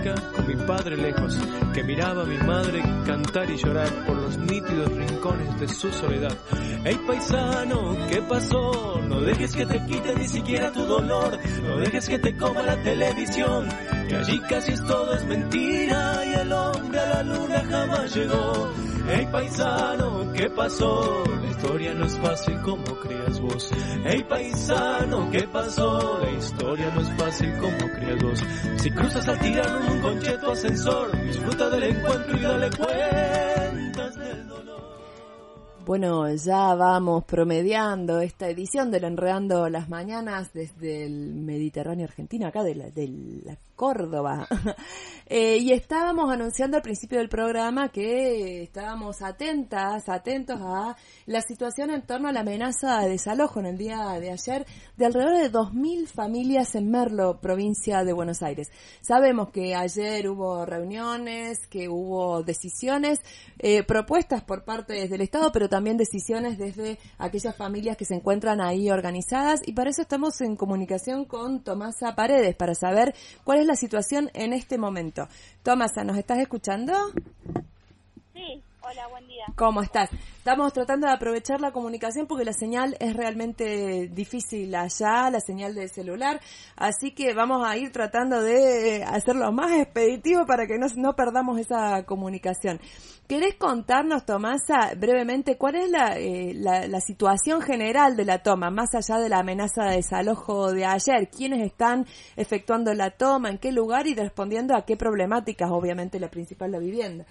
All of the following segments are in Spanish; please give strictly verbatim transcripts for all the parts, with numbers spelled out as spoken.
Con mi padre lejos, que miraba a mi madre cantar y llorar por los nítidos rincones de su soledad. Ey paisano, ¿qué pasó? No dejes que te quite ni siquiera tu dolor, no dejes que te coma la televisión, que allí casi todo es mentira y el hombre a la luna jamás llegó. Ey paisano, ¿qué pasó? La historia no es fácil como creas vos. Ey paisano, ¿qué pasó? La historia no es fácil como creas vos. Si cruzas al tirano en un concheto ascensor, disfruta del encuentro y dale cuentas del dolor. Bueno, ya vamos promediando esta edición del Enredando las Mañanas desde el Mediterráneo argentino, acá de la, de la Córdoba. eh, y estábamos anunciando al principio del programa que estábamos atentas, atentos a la situación en torno a la amenaza de desalojo en el día de ayer de alrededor de dos mil familias en Merlo, provincia de Buenos Aires. Sabemos que ayer hubo reuniones, que hubo decisiones, eh, propuestas por parte del Estado, pero también decisiones desde aquellas familias que se encuentran ahí organizadas, y para eso estamos en comunicación con Tomasa Paredes para saber cuál es la situación en este momento. Tomasa, ¿nos estás escuchando? Sí, hola, buen día. ¿Cómo estás? Estamos tratando de aprovechar la comunicación porque la señal es realmente difícil allá, la señal del celular, así que vamos a ir tratando de hacerlo más expeditivo para que no, no perdamos esa comunicación. ¿Querés contarnos, Tomasa, brevemente cuál es la, eh, la, la situación general de la toma, más allá de la amenaza de desalojo de ayer? ¿Quiénes están efectuando la toma? ¿En qué lugar? Y respondiendo a qué problemáticas, obviamente la principal, la vivienda.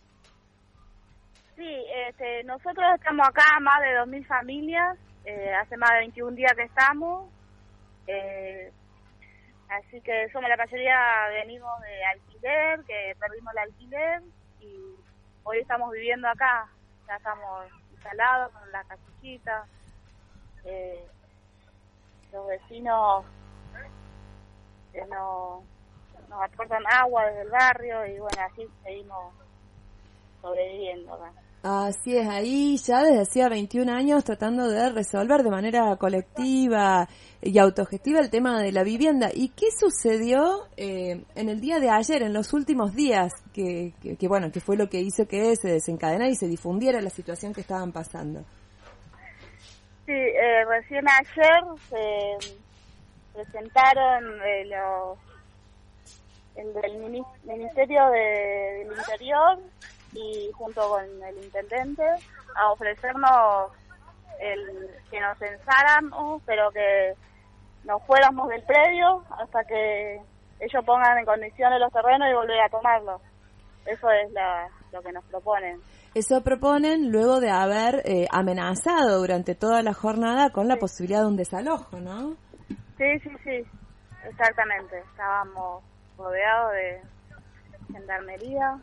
Sí, este, nosotros estamos acá, más de dos mil familias, eh, hace más de veintiún días que estamos, eh, así que somos la mayoría, venimos de alquiler, que perdimos el alquiler, y hoy estamos viviendo acá, ya estamos instalados con la casillita, eh, los vecinos eh, nos, nos aportan agua desde el barrio, y bueno, así seguimos sobreviviendo acá. Así es, ahí ya desde hacía veintiún años tratando de resolver de manera colectiva y autogestiva el tema de la vivienda. ¿Y qué sucedió eh, en el día de ayer, en los últimos días, que, que, que bueno, que fue lo que hizo que se desencadenara y se difundiera la situación que estaban pasando? Sí, eh, recién ayer se presentaron eh, los el del Ministerio de, del Interior y junto con el intendente a ofrecernos el que nos censáramos, pero que nos fuéramos del predio hasta que ellos pongan en condiciones los terrenos y volver a tomarlos. Eso es la, lo que nos proponen. Eso proponen luego de haber eh, amenazado durante toda la jornada con la sí. posibilidad de un desalojo, ¿no? Sí, sí, sí, exactamente. Estábamos rodeados de gendarmería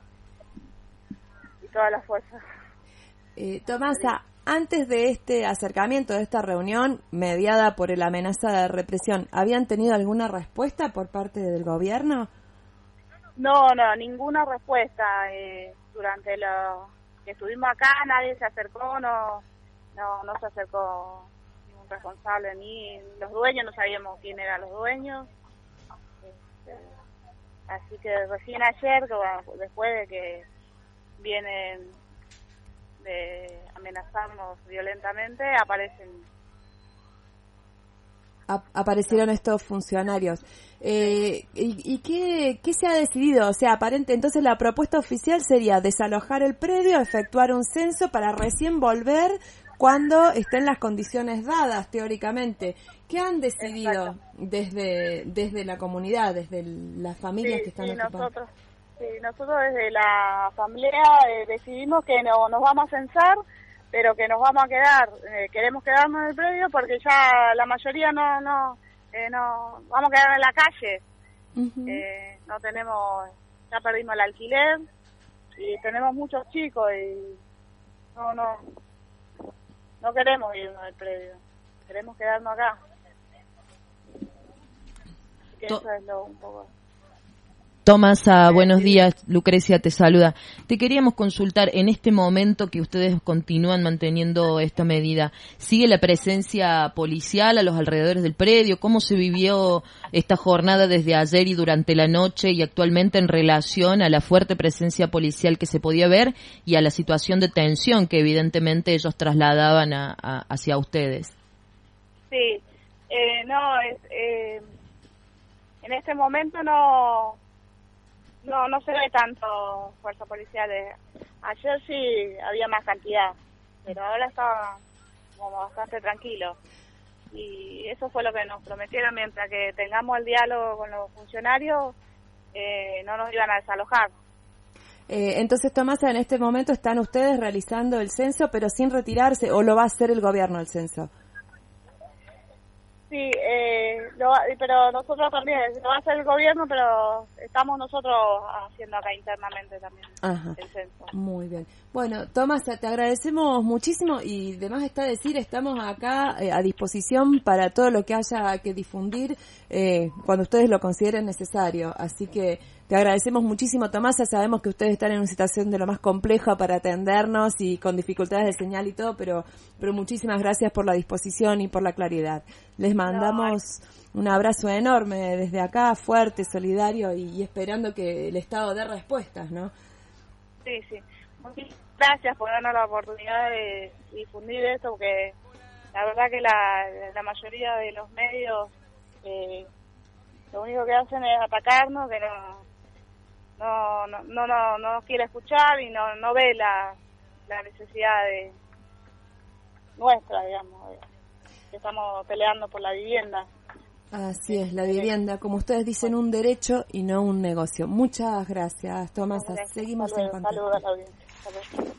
y todas las fuerzas. Eh, Tomasa, antes de este acercamiento, de esta reunión mediada por la amenaza de represión, ¿habían tenido alguna respuesta por parte del gobierno? No, no, ninguna respuesta. Eh, durante lo que estuvimos acá nadie se acercó, no, no, no se acercó ningún responsable, ni los dueños, no sabíamos quién eran los dueños. Este, así que recién ayer, que, bueno, después de que vienen de amenazarnos violentamente, aparecen. A- aparecieron estos funcionarios. Eh, ¿Y, y qué, qué se ha decidido? O sea, aparente, entonces la propuesta oficial sería desalojar el predio, efectuar un censo para recién volver cuando estén las condiciones dadas, teóricamente. ¿Qué han decidido desde desde la comunidad, desde el, las familias sí, que están sí, ocupando? Nosotros, sí, nosotros desde la asamblea eh, decidimos que no nos vamos a censar, pero que nos vamos a quedar, eh, queremos quedarnos en el predio porque ya la mayoría no, no, eh, no, vamos a quedar en la calle. Uh-huh. eh, no tenemos, ya perdimos el alquiler y tenemos muchos chicos y no, no, no queremos irnos del predio, queremos quedarnos acá. Que to- eso es lo un poco. Tomasa, buenos días, Lucrecia te saluda. Te queríamos consultar, en este momento que ustedes continúan manteniendo esta medida, ¿sigue la presencia policial a los alrededores del predio? ¿Cómo se vivió esta jornada desde ayer y durante la noche y actualmente en relación a la fuerte presencia policial que se podía ver y a la situación de tensión que evidentemente ellos trasladaban a, a, hacia ustedes? Sí, eh, no, es, eh, en este momento no... No, no se ve tanto fuerza policial. Ayer sí había más cantidad, pero ahora está como bastante tranquilo. Y eso fue lo que nos prometieron, mientras que tengamos el diálogo con los funcionarios, eh, no nos iban a desalojar. Eh, entonces, Tomasa, en este momento están ustedes realizando el censo, pero sin retirarse, ¿o lo va a hacer el gobierno el censo? Sí, eh, lo, pero nosotros también, lo va a hacer el gobierno, pero estamos nosotros haciendo acá internamente también. Ajá. El censo. Muy bien. Bueno, Tomasa, te agradecemos muchísimo y demás está decir, estamos acá eh, a disposición para todo lo que haya que difundir eh, cuando ustedes lo consideren necesario. Así que te agradecemos muchísimo, Tomasa. Sabemos que ustedes están en una situación de lo más compleja para atendernos y con dificultades de señal y todo, pero pero muchísimas gracias por la disposición y por la claridad. Les mandamos no, un abrazo enorme desde acá, fuerte, solidario y, y esperando que el Estado dé respuestas, ¿no? Sí, sí. Muchísimas gracias por darnos la oportunidad de difundir esto, porque la verdad que la, la mayoría de los medios eh, lo único que hacen es atacarnos, que no no no no no, no quiere escuchar y no no ve la, la necesidad de nuestra, digamos, que estamos peleando por la vivienda. Así es, la vivienda, como ustedes dicen, un derecho y no un negocio. Muchas gracias, Tomasa. Gracias. Seguimos Saludos, en contacto. Saludos a la audiencia. Saludos.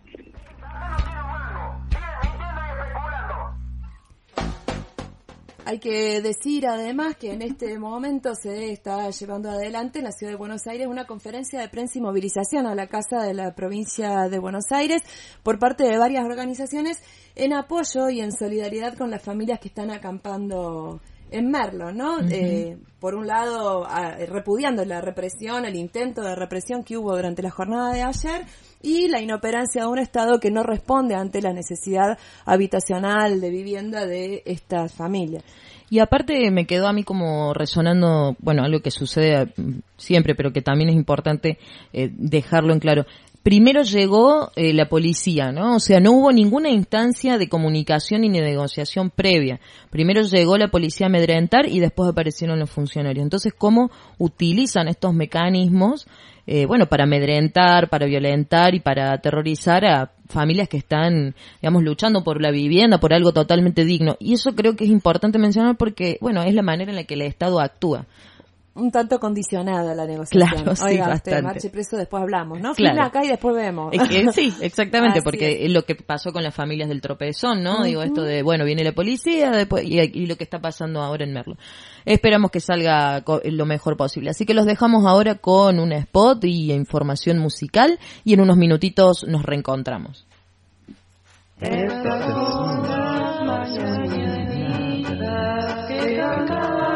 Hay que decir además que en este momento se está llevando adelante en la Ciudad de Buenos Aires una conferencia de prensa y movilización a la Casa de la Provincia de Buenos Aires por parte de varias organizaciones en apoyo y en solidaridad con las familias que están acampando en Merlo, ¿no? Uh-huh. Eh, por un lado, a, repudiando la represión, el intento de represión que hubo durante la jornada de ayer y la inoperancia de un Estado que no responde ante la necesidad habitacional de vivienda de estas familias. Y aparte me quedó a mí como resonando, bueno, algo que sucede siempre, pero que también es importante eh, dejarlo en claro. Primero llegó eh, la policía, ¿no? O sea, no hubo ninguna instancia de comunicación ni de negociación previa. Primero llegó la policía a amedrentar y después aparecieron los funcionarios. Entonces, ¿cómo utilizan estos mecanismos, eh, bueno, para amedrentar, para violentar y para aterrorizar a familias que están, digamos, luchando por la vivienda, por algo totalmente digno? Y eso creo que es importante mencionar porque, bueno, es la manera en la que el Estado actúa. Un tanto condicionada la negociación. Claro, sí, Oiga, bastante. Usted, marche preso, después hablamos, ¿no? Claro. Firma acá y después vemos. Es que, sí, exactamente, Así porque es. lo que pasó con las familias del Tropezón, ¿no? Uh-huh. Digo, esto de, bueno, viene la policía después y, y lo que está pasando ahora en Merlo. Esperamos que salga lo mejor posible. Así que los dejamos ahora con un spot y información musical y en unos minutitos nos reencontramos. Estas son las mañanitas que cantamos.